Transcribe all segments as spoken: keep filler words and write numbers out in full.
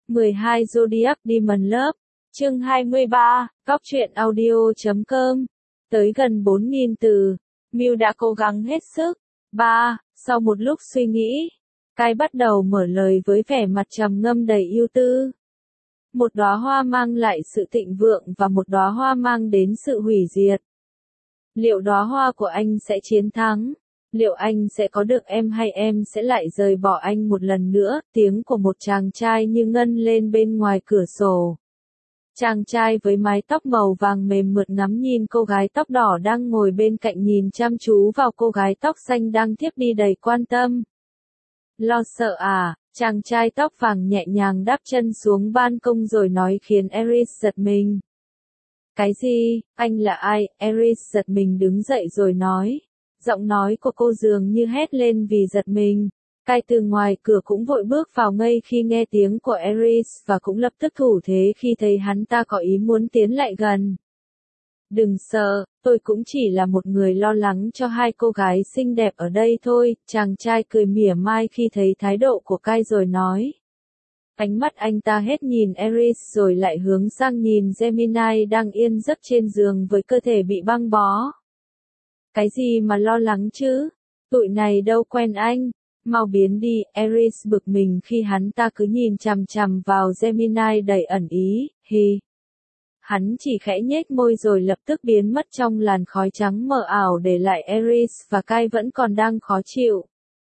mười hai Zodiac Demon Love, chương hai mươi ba, Cóc truyện audio chấm com, tới gần bốn nghìn từ, Miu đã cố gắng hết sức. ba. Sau một lúc suy nghĩ, Kai bắt đầu mở lời với vẻ mặt trầm ngâm đầy ưu tư. Một đóa hoa mang lại sự thịnh vượng và một đóa hoa mang đến sự hủy diệt. Liệu đóa hoa của anh sẽ chiến thắng? Liệu anh sẽ có được em hay em sẽ lại rời bỏ anh một lần nữa? Tiếng của một chàng trai như ngân lên bên ngoài cửa sổ. Chàng trai với mái tóc màu vàng mềm mượt ngắm nhìn cô gái tóc đỏ đang ngồi bên cạnh nhìn chăm chú vào cô gái tóc xanh đang thiếp đi đầy quan tâm. Lo sợ à? Chàng trai tóc vàng nhẹ nhàng đáp chân xuống ban công rồi nói khiến Eris giật mình. Cái gì? Anh là ai? Eris giật mình đứng dậy rồi nói. Giọng nói của cô dường như hét lên vì giật mình. Kai từ ngoài cửa cũng vội bước vào ngay khi nghe tiếng của Eris và cũng lập tức thủ thế khi thấy hắn ta có ý muốn tiến lại gần. Đừng sợ, tôi cũng chỉ là một người lo lắng cho hai cô gái xinh đẹp ở đây thôi, chàng trai cười mỉa mai khi thấy thái độ của Kai rồi nói. Ánh mắt anh ta hết nhìn Eris rồi lại hướng sang nhìn Gemini đang yên giấc trên giường với cơ thể bị băng bó. Cái gì mà lo lắng chứ? Tụi này đâu quen anh. Mau biến đi, Eris bực mình khi hắn ta cứ nhìn chằm chằm vào Gemini đầy ẩn ý, hi. Hắn chỉ khẽ nhếch môi rồi lập tức biến mất trong làn khói trắng mờ ảo để lại Eris và Kai vẫn còn đang khó chịu.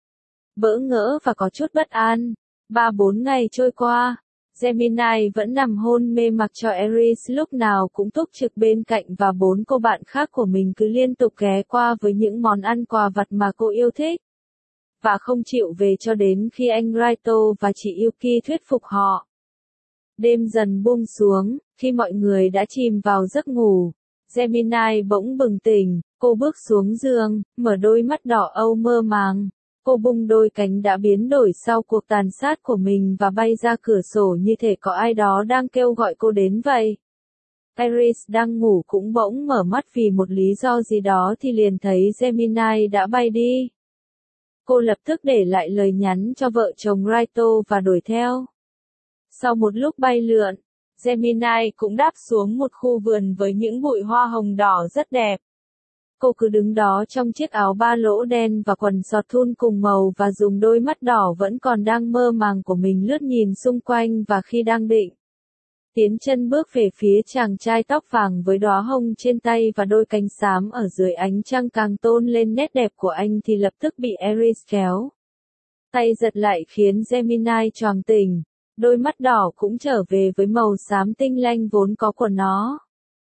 Bỡ ngỡ và có chút bất an. Ba bốn ngày trôi qua, Gemini vẫn nằm hôn mê mặc cho Eris lúc nào cũng túc trực bên cạnh và bốn cô bạn khác của mình cứ liên tục ghé qua với những món ăn quà vặt mà cô yêu thích. Và không chịu về cho đến khi anh Raito và chị Yuki thuyết phục họ. Đêm dần buông xuống, khi mọi người đã chìm vào giấc ngủ, Gemini bỗng bừng tỉnh, cô bước xuống giường, mở đôi mắt đỏ âu mơ màng. Cô bung đôi cánh đã biến đổi sau cuộc tàn sát của mình và bay ra cửa sổ như thể có ai đó đang kêu gọi cô đến vậy. Eris đang ngủ cũng bỗng mở mắt vì một lý do gì đó thì liền thấy Gemini đã bay đi. Cô lập tức để lại lời nhắn cho vợ chồng Raito và đuổi theo. Sau một lúc bay lượn, Gemini cũng đáp xuống một khu vườn với những bụi hoa hồng đỏ rất đẹp. Cô cứ đứng đó trong chiếc áo ba lỗ đen và quần sọt thun cùng màu và dùng đôi mắt đỏ vẫn còn đang mơ màng của mình lướt nhìn xung quanh và khi đang định tiến chân bước về phía chàng trai tóc vàng với đóa hồng trên tay và đôi cánh xám ở dưới ánh trăng càng tôn lên nét đẹp của anh thì lập tức bị Eris kéo tay giật lại khiến Gemini choàng tỉnh, đôi mắt đỏ cũng trở về với màu xám tinh lanh vốn có của nó.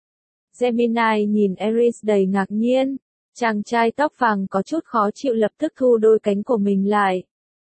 Gemini nhìn Eris đầy ngạc nhiên, chàng trai tóc vàng có chút khó chịu lập tức thu đôi cánh của mình lại.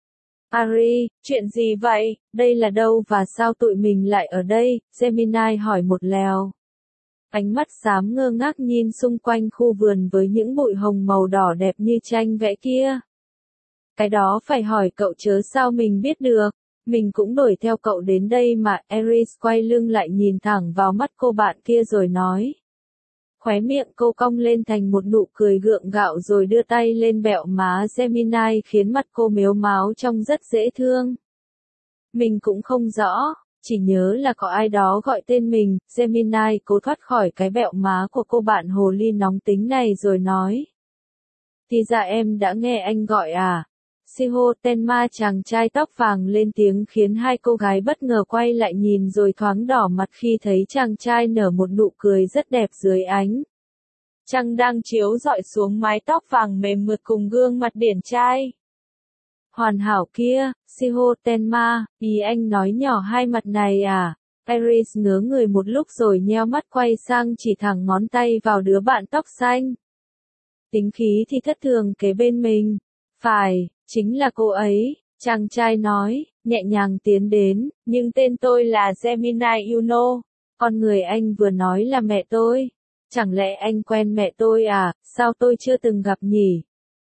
Ari, chuyện gì vậy? Đây là đâu và sao tụi mình lại ở đây? Gemini hỏi một lèo. Ánh mắt xám ngơ ngác nhìn xung quanh khu vườn với những bụi hồng màu đỏ đẹp như tranh vẽ kia. Cái đó phải hỏi cậu chớ sao mình biết được. Mình cũng đuổi theo cậu đến đây mà. Eris quay lưng lại nhìn thẳng vào mắt cô bạn kia rồi nói. Khóe miệng cô cong lên thành một nụ cười gượng gạo rồi đưa tay lên bẹo má Gemini khiến mặt cô mếu máo trông rất dễ thương. Mình cũng không rõ, chỉ nhớ là có ai đó gọi tên mình. Gemini cố thoát khỏi cái bẹo má của cô bạn hồ ly nóng tính này rồi nói. Thì ra em đã nghe anh gọi à? Shiho Tenma chàng trai tóc vàng lên tiếng khiến hai cô gái bất ngờ quay lại nhìn rồi thoáng đỏ mặt khi thấy chàng trai nở một nụ cười rất đẹp dưới ánh trăng đang chiếu rọi xuống mái tóc vàng mềm mượt cùng gương mặt điển trai. Hoàn hảo kia, Shiho Tenma, ý anh nói nhỏ hai mặt này à? Eris ngớ người một lúc rồi nheo mắt quay sang chỉ thẳng ngón tay vào đứa bạn tóc xanh. Tính khí thì thất thường kế bên mình. Phải, chính là cô ấy, chàng trai nói, nhẹ nhàng tiến đến, nhưng tên tôi là Gemini Yuno, con người anh vừa nói là mẹ tôi. Chẳng lẽ anh quen mẹ tôi à, sao tôi chưa từng gặp nhỉ?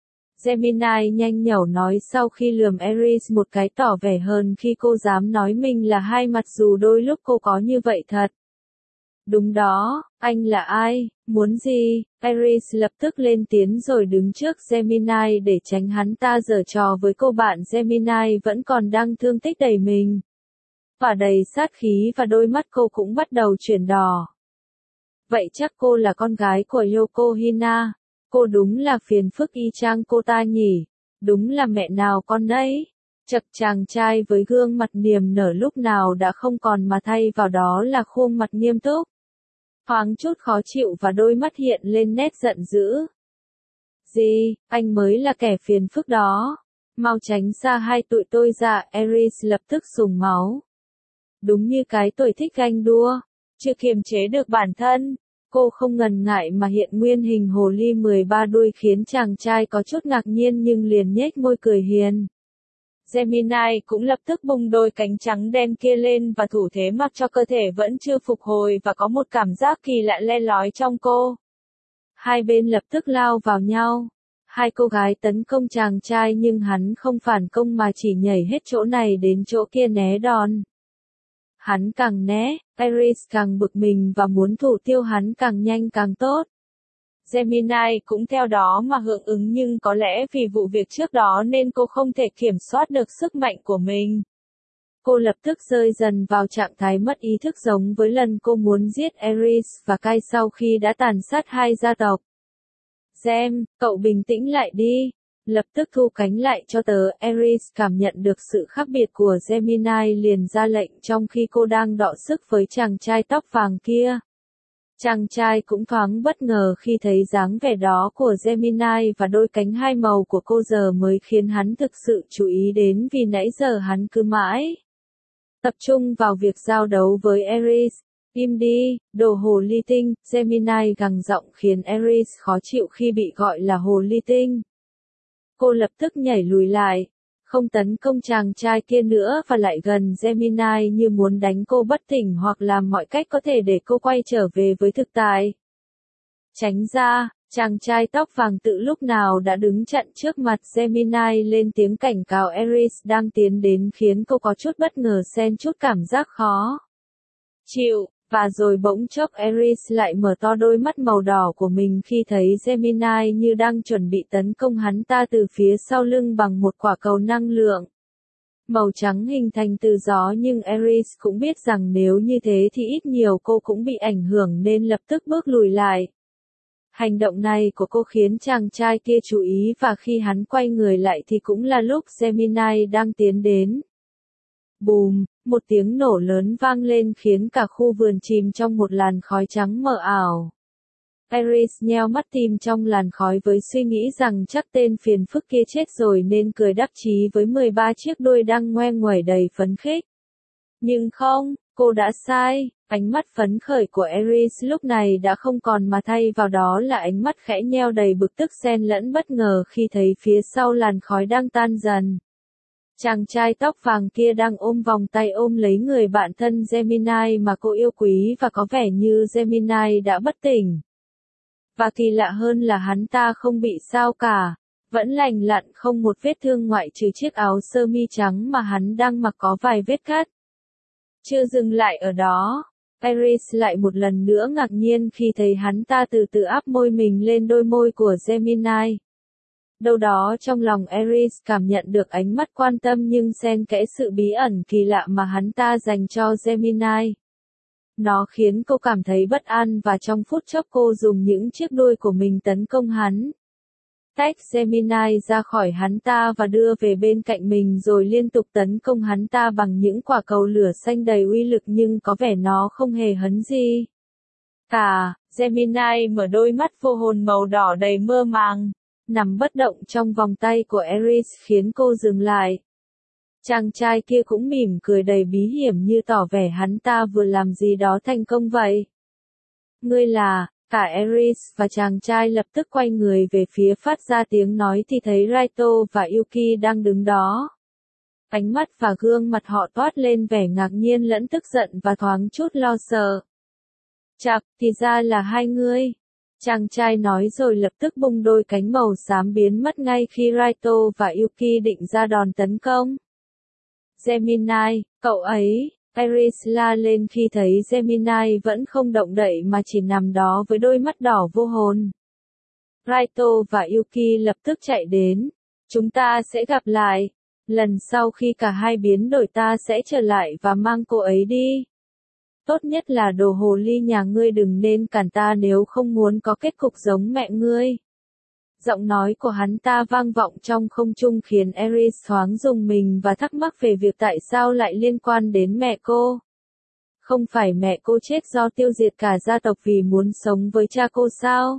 Gemini nhanh nhảu nói sau khi lườm Eris một cái tỏ vẻ hơn khi cô dám nói mình là hai mặt dù đôi lúc cô có như vậy thật. Đúng đó, anh là ai, muốn gì? Eris lập tức lên tiếng rồi đứng trước Gemini để tránh hắn ta giở trò với cô bạn Gemini vẫn còn đang thương tích đầy mình. và đầy sát khí và đôi mắt cô cũng bắt đầu chuyển đỏ. Vậy chắc cô là con gái của Yoko Hina. Cô đúng là phiền phức y chang cô ta nhỉ. Đúng là mẹ nào con đấy. Chật, chàng trai với gương mặt niềm nở lúc nào đã không còn mà thay vào đó là khuôn mặt nghiêm túc. Thoáng chút khó chịu và đôi mắt hiện lên nét giận dữ. Gì, anh mới là kẻ phiền phức đó. Mau tránh xa hai tụi tôi ra, Ares lập tức sùng máu. Đúng như cái tôi thích ganh đua. Chưa kiềm chế được bản thân. Cô không ngần ngại mà hiện nguyên hình hồ ly mười ba đuôi khiến chàng trai có chút ngạc nhiên nhưng liền nhếch môi cười hiền. Gemini cũng lập tức bung đôi cánh trắng đen kia lên và thủ thế mặc cho cơ thể vẫn chưa phục hồi và có một cảm giác kỳ lạ le lói trong cô. Hai bên lập tức lao vào nhau. Hai cô gái tấn công chàng trai nhưng hắn không phản công mà chỉ nhảy hết chỗ này đến chỗ kia né đòn. Hắn càng né, Ares càng bực mình và muốn thủ tiêu hắn càng nhanh càng tốt. Gemini cũng theo đó mà hưởng ứng nhưng có lẽ vì vụ việc trước đó nên cô không thể kiểm soát được sức mạnh của mình. Cô lập tức rơi dần vào trạng thái mất ý thức giống với lần cô muốn giết Ares và Kai sau khi đã tàn sát hai gia tộc. Gem, cậu bình tĩnh lại đi. Lập tức thu cánh lại cho tớ. Ares cảm nhận được sự khác biệt của Gemini liền ra lệnh trong khi cô đang đọ sức với chàng trai tóc vàng kia. Chàng trai cũng thoáng bất ngờ khi thấy dáng vẻ đó của Gemini và đôi cánh hai màu của cô giờ mới khiến hắn thực sự chú ý đến vì nãy giờ hắn cứ mãi tập trung vào việc giao đấu với Ares. Im đi, đồ hồ ly tinh, Gemini gằn giọng khiến Ares khó chịu khi bị gọi là hồ ly tinh. Cô lập tức nhảy lùi lại, không tấn công chàng trai kia nữa và lại gần Gemini như muốn đánh cô bất tỉnh hoặc làm mọi cách có thể để cô quay trở về với thực tại. Tránh ra, chàng trai tóc vàng tự lúc nào đã đứng chặn trước mặt Gemini lên tiếng cảnh cáo Ares đang tiến đến khiến cô có chút bất ngờ xen chút cảm giác khó chịu. Và rồi bỗng chốc Ares lại mở to đôi mắt màu đỏ của mình khi thấy Gemini như đang chuẩn bị tấn công hắn ta từ phía sau lưng bằng một quả cầu năng lượng màu trắng hình thành từ gió, nhưng Ares cũng biết rằng nếu như thế thì ít nhiều cô cũng bị ảnh hưởng nên lập tức bước lùi lại. Hành động này của cô khiến chàng trai kia chú ý và khi hắn quay người lại thì cũng là lúc Gemini đang tiến đến. Bùm, một tiếng nổ lớn vang lên khiến cả khu vườn chìm trong một làn khói trắng mờ ảo. Ares nheo mắt tìm trong làn khói với suy nghĩ rằng chắc tên phiền phức kia chết rồi nên cười đắc chí với mười ba chiếc đuôi đang ngoe nguẩy đầy phấn khích. Nhưng không, cô đã sai, ánh mắt phấn khởi của Ares lúc này đã không còn mà thay vào đó là ánh mắt khẽ nheo đầy bực tức xen lẫn bất ngờ khi thấy phía sau làn khói đang tan dần. Chàng trai tóc vàng kia đang ôm vòng tay ôm lấy người bạn thân Gemini mà cô yêu quý và có vẻ như Gemini đã bất tỉnh. Và kỳ lạ hơn là hắn ta không bị sao cả, vẫn lành lặn không một vết thương ngoại trừ chiếc áo sơ mi trắng mà hắn đang mặc có vài vết cắt. Chưa dừng lại ở đó, Ares lại một lần nữa ngạc nhiên khi thấy hắn ta từ từ áp môi mình lên đôi môi của Gemini. Đâu đó trong lòng Ares cảm nhận được ánh mắt quan tâm nhưng xen kẽ sự bí ẩn kỳ lạ mà hắn ta dành cho Gemini. Nó khiến cô cảm thấy bất an và trong phút chốc cô dùng những chiếc đuôi của mình tấn công hắn. Tách Gemini ra khỏi hắn ta và đưa về bên cạnh mình rồi liên tục tấn công hắn ta bằng những quả cầu lửa xanh đầy uy lực nhưng có vẻ nó không hề hấn gì cả. Gemini mở đôi mắt vô hồn màu đỏ đầy mơ màng, nằm bất động trong vòng tay của Ares khiến cô dừng lại. Chàng trai kia cũng mỉm cười đầy bí hiểm như tỏ vẻ hắn ta vừa làm gì đó thành công vậy. Ngươi là, cả Ares và chàng trai lập tức quay người về phía phát ra tiếng nói thì thấy Raito và Yuki đang đứng đó. Ánh mắt và gương mặt họ toát lên vẻ ngạc nhiên lẫn tức giận và thoáng chút lo sợ. Chạc, thì ra là hai ngươi. Chàng trai nói rồi lập tức bung đôi cánh màu xám biến mất ngay khi Raito và Yuki định ra đòn tấn công. Gemini, cậu ấy, Ares la lên khi thấy Gemini vẫn không động đậy mà chỉ nằm đó với đôi mắt đỏ vô hồn. Raito và Yuki lập tức chạy đến. Chúng ta sẽ gặp lại. Lần sau khi cả hai biến đổi ta sẽ trở lại và mang cô ấy đi. Tốt nhất là đồ hồ ly nhà ngươi đừng nên cản ta nếu không muốn có kết cục giống mẹ ngươi. Giọng nói của hắn ta vang vọng trong không trung khiến Ares thoáng rùng mình và thắc mắc về việc tại sao lại liên quan đến mẹ cô. Không phải mẹ cô chết do tiêu diệt cả gia tộc vì muốn sống với cha cô sao?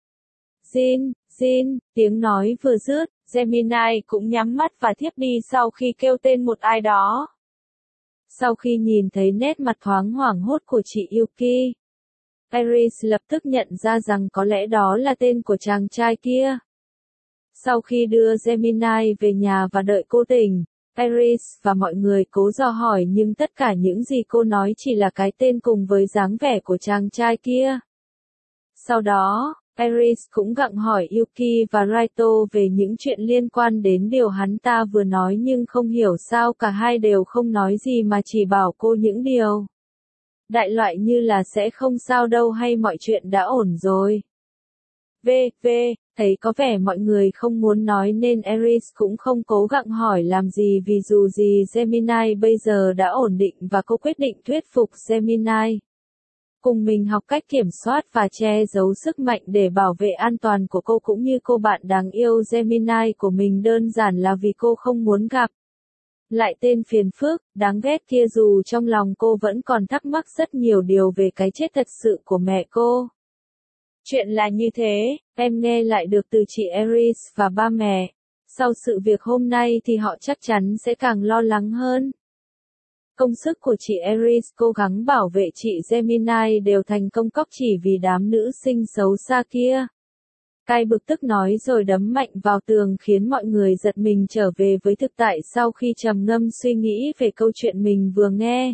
Jin, Jin, tiếng nói vừa dứt, Gemini cũng nhắm mắt và thiếp đi sau khi kêu tên một ai đó. Sau khi nhìn thấy nét mặt thoáng hoảng hốt của chị Yuki, Ares lập tức nhận ra rằng có lẽ đó là tên của chàng trai kia. Sau khi đưa Gemini về nhà và đợi cô tỉnh, Ares và mọi người cố dò hỏi nhưng tất cả những gì cô nói chỉ là cái tên cùng với dáng vẻ của chàng trai kia. Sau đó, Ares cũng gặng hỏi Yuki và Raito về những chuyện liên quan đến điều hắn ta vừa nói nhưng không hiểu sao cả hai đều không nói gì mà chỉ bảo cô những điều đại loại như là sẽ không sao đâu hay mọi chuyện đã ổn rồi. V, V, thấy có vẻ mọi người không muốn nói nên Ares cũng không cố gắng hỏi làm gì vì dù gì Gemini bây giờ đã ổn định và cô quyết định thuyết phục Gemini. Cùng mình học cách kiểm soát và che giấu sức mạnh để bảo vệ an toàn của cô cũng như cô bạn đáng yêu Gemini của mình đơn giản là vì cô không muốn gặp lại tên phiền phức, đáng ghét kia dù trong lòng cô vẫn còn thắc mắc rất nhiều điều về cái chết thật sự của mẹ cô. Chuyện là như thế, em nghe lại được từ chị Ares và ba mẹ. Sau sự việc hôm nay thì họ chắc chắn sẽ càng lo lắng hơn. Công sức của chị Ares cố gắng bảo vệ chị Gemini đều thành công cóc chỉ vì đám nữ sinh xấu xa kia. Cai bực tức nói rồi đấm mạnh vào tường khiến mọi người giật mình trở về với thực tại sau khi trầm ngâm suy nghĩ về câu chuyện mình vừa nghe.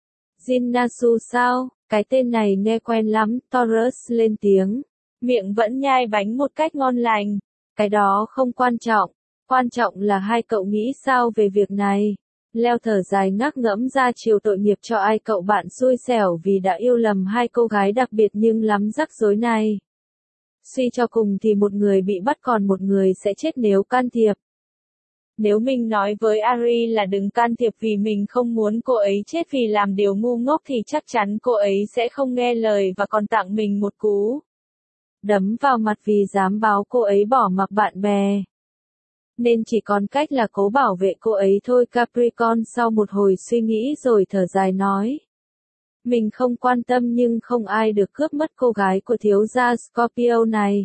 Jinnasu sao, cái tên này nghe quen lắm, Taurus lên tiếng. Miệng vẫn nhai bánh một cách ngon lành. Cái đó không quan trọng, quan trọng là hai cậu nghĩ sao về việc này. Leo thở dài ngắc ngẫm ra chiều tội nghiệp cho ai cậu bạn xui xẻo vì đã yêu lầm hai cô gái đặc biệt nhưng lắm rắc rối này. Suy cho cùng thì một người bị bắt còn một người sẽ chết nếu can thiệp. Nếu mình nói với Ari là đừng can thiệp vì mình không muốn cô ấy chết vì làm điều ngu ngốc thì chắc chắn cô ấy sẽ không nghe lời và còn tặng mình một cú đấm vào mặt vì dám báo cô ấy bỏ mặc bạn bè. Nên chỉ còn cách là cố bảo vệ cô ấy thôi. Capricorn sau một hồi suy nghĩ rồi thở dài nói. Mình không quan tâm nhưng không ai được cướp mất cô gái của thiếu gia Scorpio này.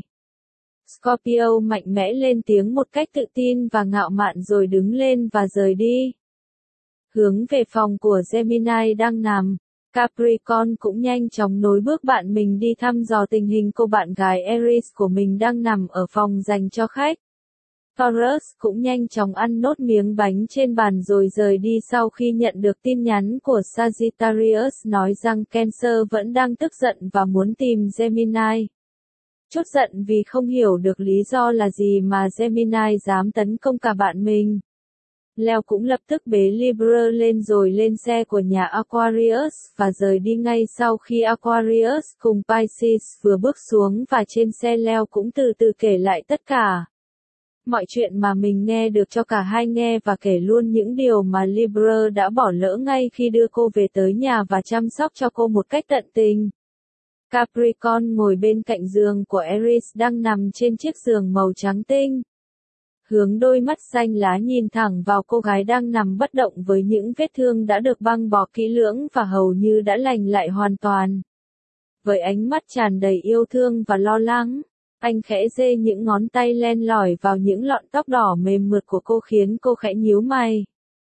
Scorpio mạnh mẽ lên tiếng một cách tự tin và ngạo mạn rồi đứng lên và rời đi. Hướng về phòng của Gemini đang nằm, Capricorn cũng nhanh chóng nối bước bạn mình đi thăm dò tình hình cô bạn gái Aries của mình đang nằm ở phòng dành cho khách. Taurus cũng nhanh chóng ăn nốt miếng bánh trên bàn rồi rời đi sau khi nhận được tin nhắn của Sagittarius nói rằng Cancer vẫn đang tức giận và muốn tìm Gemini. Chốt giận vì không hiểu được lý do là gì mà Gemini dám tấn công cả bạn mình. Leo cũng lập tức bế Libra lên rồi lên xe của nhà Aquarius và rời đi ngay sau khi Aquarius cùng Pisces vừa bước xuống và trên xe Leo cũng từ từ kể lại tất cả. Mọi chuyện mà mình nghe được cho cả hai nghe và kể luôn những điều mà Libra đã bỏ lỡ ngay khi đưa cô về tới nhà và chăm sóc cho cô một cách tận tình. Capricorn ngồi bên cạnh giường của Aries đang nằm trên chiếc giường màu trắng tinh. Hướng đôi mắt xanh lá nhìn thẳng vào cô gái đang nằm bất động với những vết thương đã được băng bó kỹ lưỡng và hầu như đã lành lại hoàn toàn. Với ánh mắt tràn đầy yêu thương và lo lắng, anh khẽ giơ những ngón tay len lỏi vào những lọn tóc đỏ mềm mượt của cô khiến cô khẽ nhíu mày.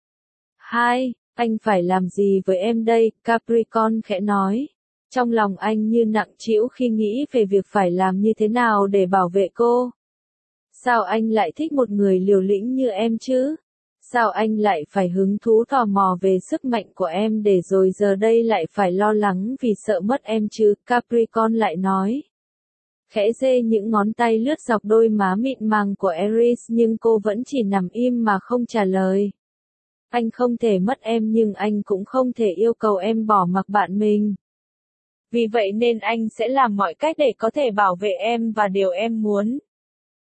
Hai, anh phải làm gì với em đây? Capricorn khẽ nói. Trong lòng anh như nặng trĩu khi nghĩ về việc phải làm như thế nào để bảo vệ cô. Sao anh lại thích một người liều lĩnh như em chứ? Sao anh lại phải hứng thú tò mò về sức mạnh của em để rồi giờ đây lại phải lo lắng vì sợ mất em chứ? Capricorn lại nói. Khẽ giơ những ngón tay lướt dọc đôi má mịn màng của Aries nhưng cô vẫn chỉ nằm im mà không trả lời. Anh không thể mất em nhưng anh cũng không thể yêu cầu em bỏ mặc bạn mình. Vì vậy nên anh sẽ làm mọi cách để có thể bảo vệ em và điều em muốn.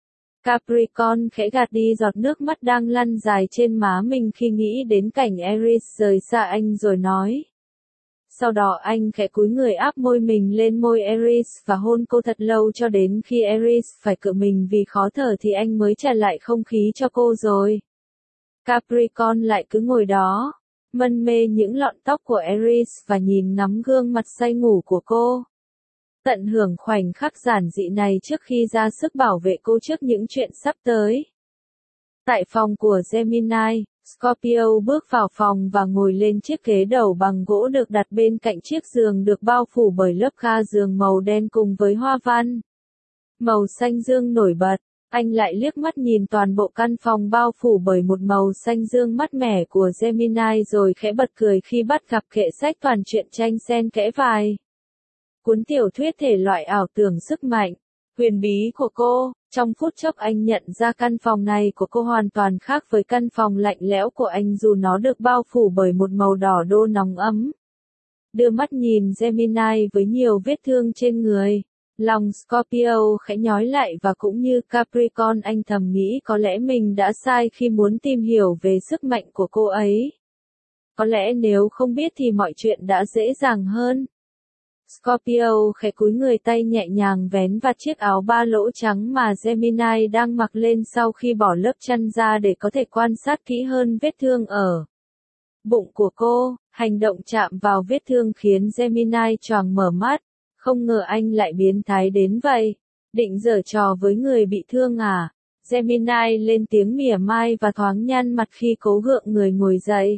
Capricorn khẽ gạt đi giọt nước mắt đang lăn dài trên má mình khi nghĩ đến cảnh Aries rời xa anh rồi nói. Sau đó anh khẽ cúi người áp môi mình lên môi Aries và hôn cô thật lâu cho đến khi Aries phải cựa mình vì khó thở thì anh mới trả lại không khí cho cô rồi. Capricorn lại cứ ngồi đó, mân mê những lọn tóc của Aries và nhìn ngắm gương mặt say ngủ của cô. Tận hưởng khoảnh khắc giản dị này trước khi ra sức bảo vệ cô trước những chuyện sắp tới. Tại phòng của Gemini, Scorpio bước vào phòng và ngồi lên chiếc ghế đầu bằng gỗ được đặt bên cạnh chiếc giường được bao phủ bởi lớp ga giường màu đen cùng với hoa văn màu xanh dương nổi bật. Anh lại liếc mắt nhìn toàn bộ căn phòng bao phủ bởi một màu xanh dương mát mẻ của Gemini rồi khẽ bật cười khi bắt gặp kệ sách toàn truyện tranh xen kẽ vài cuốn tiểu thuyết thể loại ảo tưởng sức mạnh, huyền bí của cô. Trong phút chốc anh nhận ra căn phòng này của cô hoàn toàn khác với căn phòng lạnh lẽo của anh dù nó được bao phủ bởi một màu đỏ đô nóng ấm. Đưa mắt nhìn Gemini với nhiều vết thương trên người, lòng Scorpio khẽ nhói lại và cũng như Capricorn anh thầm nghĩ có lẽ mình đã sai khi muốn tìm hiểu về sức mạnh của cô ấy. Có lẽ nếu không biết thì mọi chuyện đã dễ dàng hơn. Scorpio khẽ cúi người tay nhẹ nhàng vén vạt chiếc áo ba lỗ trắng mà Gemini đang mặc lên sau khi bỏ lớp chăn ra để có thể quan sát kỹ hơn vết thương ở bụng của cô. Hành động chạm vào vết thương khiến Gemini choàng mở mắt, không ngờ anh lại biến thái đến vậy. Định giở trò với người bị thương à? Gemini lên tiếng mỉa mai và thoáng nhăn mặt khi cố gượng người ngồi dậy.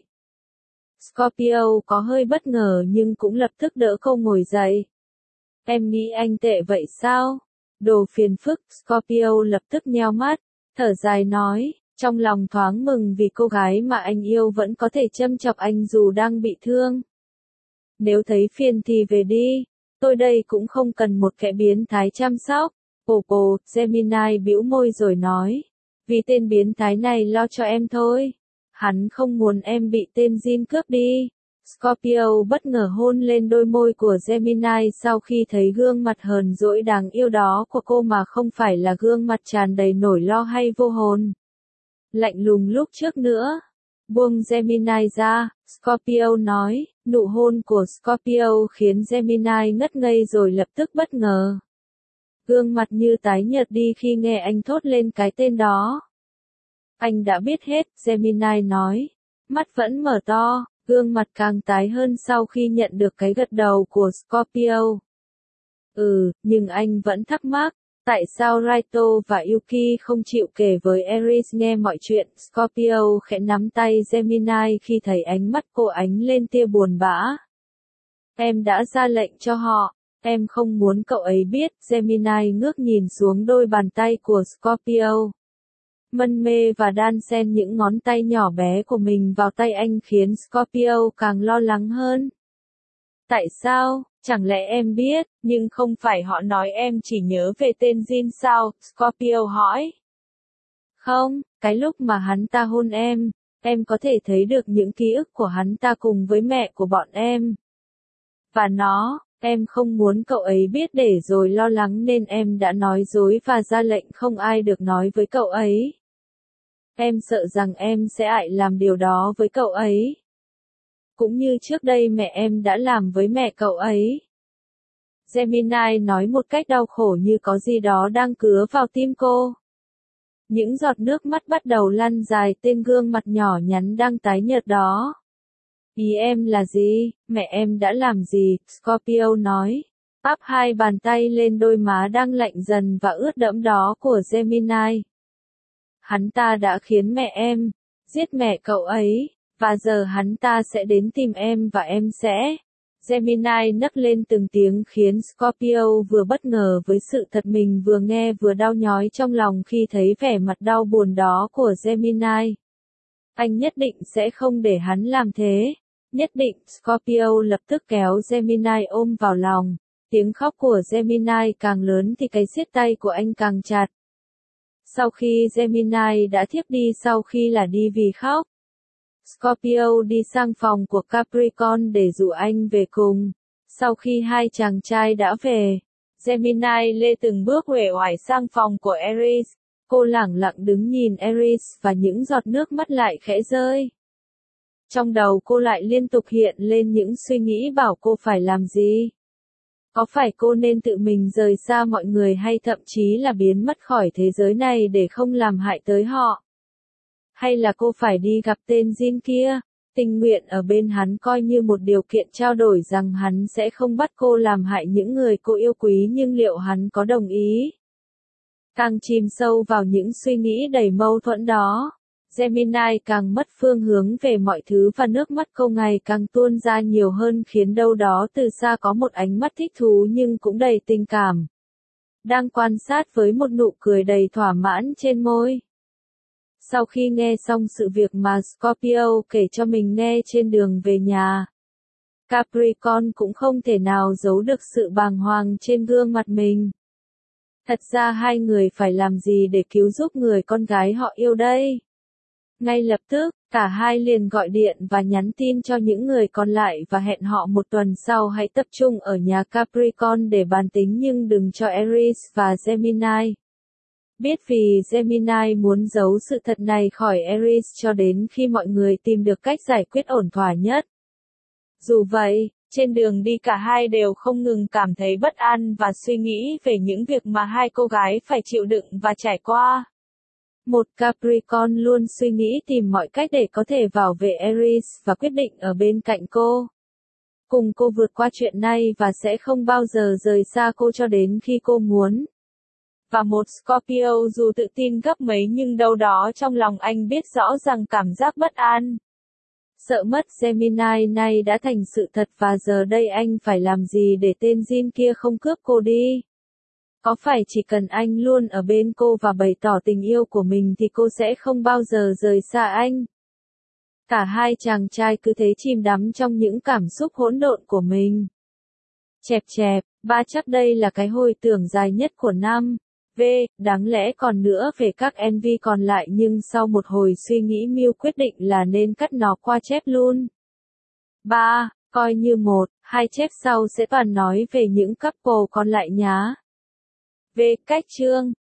Scorpio có hơi bất ngờ nhưng cũng lập tức đỡ cô ngồi dậy. Em nghĩ anh tệ vậy sao? Đồ phiền phức, Scorpio lập tức nheo mắt, thở dài nói, trong lòng thoáng mừng vì cô gái mà anh yêu vẫn có thể châm chọc anh dù đang bị thương. Nếu thấy phiền thì về đi, tôi đây cũng không cần một kẻ biến thái chăm sóc. Pồ pồ, Gemini bĩu môi rồi nói, vì tên biến thái này lo cho em thôi. Hắn không muốn em bị tên Jin cướp đi. Scorpio bất ngờ hôn lên đôi môi của Gemini sau khi thấy gương mặt hờn dỗi đáng yêu đó của cô mà không phải là gương mặt tràn đầy nỗi lo hay vô hồn lạnh lùng lúc trước nữa. Buông Gemini ra, Scorpio nói, nụ hôn của Scorpio khiến Gemini ngất ngây rồi lập tức bất ngờ. Gương mặt như tái nhợt đi khi nghe anh thốt lên cái tên đó. Anh đã biết hết, Gemini nói. Mắt vẫn mở to, gương mặt càng tái hơn sau khi nhận được cái gật đầu của Scorpio. Ừ, nhưng anh vẫn thắc mắc, tại sao Raito và Yuki không chịu kể với Aries nghe mọi chuyện. Scorpio khẽ nắm tay Gemini khi thấy ánh mắt cô ánh lên tia buồn bã. Em đã ra lệnh cho họ, em không muốn cậu ấy biết. Gemini ngước nhìn xuống đôi bàn tay của Scorpio. Mân mê và đan xen những ngón tay nhỏ bé của mình vào tay anh khiến Scorpio càng lo lắng hơn. Tại sao, chẳng lẽ em biết, nhưng không phải họ nói em chỉ nhớ về tên Jin sao? Scorpio hỏi. Không, cái lúc mà hắn ta hôn em, em có thể thấy được những ký ức của hắn ta cùng với mẹ của bọn em. Và nó, em không muốn cậu ấy biết để rồi lo lắng nên em đã nói dối và ra lệnh không ai được nói với cậu ấy. Em sợ rằng em sẽ ngại làm điều đó với cậu ấy. Cũng như trước đây mẹ em đã làm với mẹ cậu ấy. Gemini nói một cách đau khổ như có gì đó đang cứa vào tim cô. Những giọt nước mắt bắt đầu lăn dài trên gương mặt nhỏ nhắn đang tái nhợt đó. Ý em là gì, mẹ em đã làm gì? Scorpio nói. Áp hai bàn tay lên đôi má đang lạnh dần và ướt đẫm đó của Gemini. Hắn ta đã khiến mẹ em giết mẹ cậu ấy, và giờ hắn ta sẽ đến tìm em và em sẽ... Gemini nấc lên từng tiếng khiến Scorpio vừa bất ngờ với sự thật mình vừa nghe vừa đau nhói trong lòng khi thấy vẻ mặt đau buồn đó của Gemini. Anh nhất định sẽ không để hắn làm thế. Nhất định, Scorpio lập tức kéo Gemini ôm vào lòng. Tiếng khóc của Gemini càng lớn thì cái siết tay của anh càng chặt. Sau khi Gemini đã thiếp đi sau khi là đi vì khóc, Scorpio đi sang phòng của Capricorn để dụ anh về cùng. Sau khi hai chàng trai đã về, Gemini lê từng bước uể oải sang phòng của Aries. Cô lẳng lặng đứng nhìn Ares và những giọt nước mắt lại khẽ rơi. Trong đầu cô lại liên tục hiện lên những suy nghĩ bảo cô phải làm gì. Có phải cô nên tự mình rời xa mọi người hay thậm chí là biến mất khỏi thế giới này để không làm hại tới họ? Hay là cô phải đi gặp tên Jin kia, tình nguyện ở bên hắn coi như một điều kiện trao đổi rằng hắn sẽ không bắt cô làm hại những người cô yêu quý, nhưng liệu hắn có đồng ý? Càng chìm sâu vào những suy nghĩ đầy mâu thuẫn đó, Gemini càng mất phương hướng về mọi thứ và nước mắt cô ngày càng tuôn ra nhiều hơn, khiến đâu đó từ xa có một ánh mắt thích thú nhưng cũng đầy tình cảm. Đang quan sát với một nụ cười đầy thỏa mãn trên môi. Sau khi nghe xong sự việc mà Scorpio kể cho mình nghe trên đường về nhà, Capricorn cũng không thể nào giấu được sự bàng hoàng trên gương mặt mình. Thật ra hai người phải làm gì để cứu giúp người con gái họ yêu đây? Ngay lập tức, cả hai liền gọi điện và nhắn tin cho những người còn lại và hẹn họ một tuần sau hãy tập trung ở nhà Capricorn để bàn tính, nhưng đừng cho Aries và Gemini biết, vì Gemini muốn giấu sự thật này khỏi Aries cho đến khi mọi người tìm được cách giải quyết ổn thỏa nhất. Dù vậy, trên đường đi cả hai đều không ngừng cảm thấy bất an và suy nghĩ về những việc mà hai cô gái phải chịu đựng và trải qua. Một Capricorn luôn suy nghĩ tìm mọi cách để có thể bảo vệ Aries và quyết định ở bên cạnh cô, cùng cô vượt qua chuyện này và sẽ không bao giờ rời xa cô cho đến khi cô muốn. Và một Scorpio dù tự tin gấp mấy nhưng đâu đó trong lòng anh biết rõ rằng cảm giác bất an, sợ mất Gemini này đã thành sự thật, và giờ đây anh phải làm gì để tên Jin kia không cướp cô đi? Có phải chỉ cần anh luôn ở bên cô và bày tỏ tình yêu của mình thì cô sẽ không bao giờ rời xa anh? Cả hai chàng trai cứ thế chìm đắm trong những cảm xúc hỗn độn của mình. Chẹp chẹp, ba chắc đây là cái hồi tưởng dài nhất của năm. V, đáng lẽ còn nữa về các em vê còn lại, nhưng sau một hồi suy nghĩ Miu quyết định là nên cắt nó qua chép luôn. ba. Coi như một, hai chép sau sẽ toàn nói về những couple còn lại nhá. V. Cách chương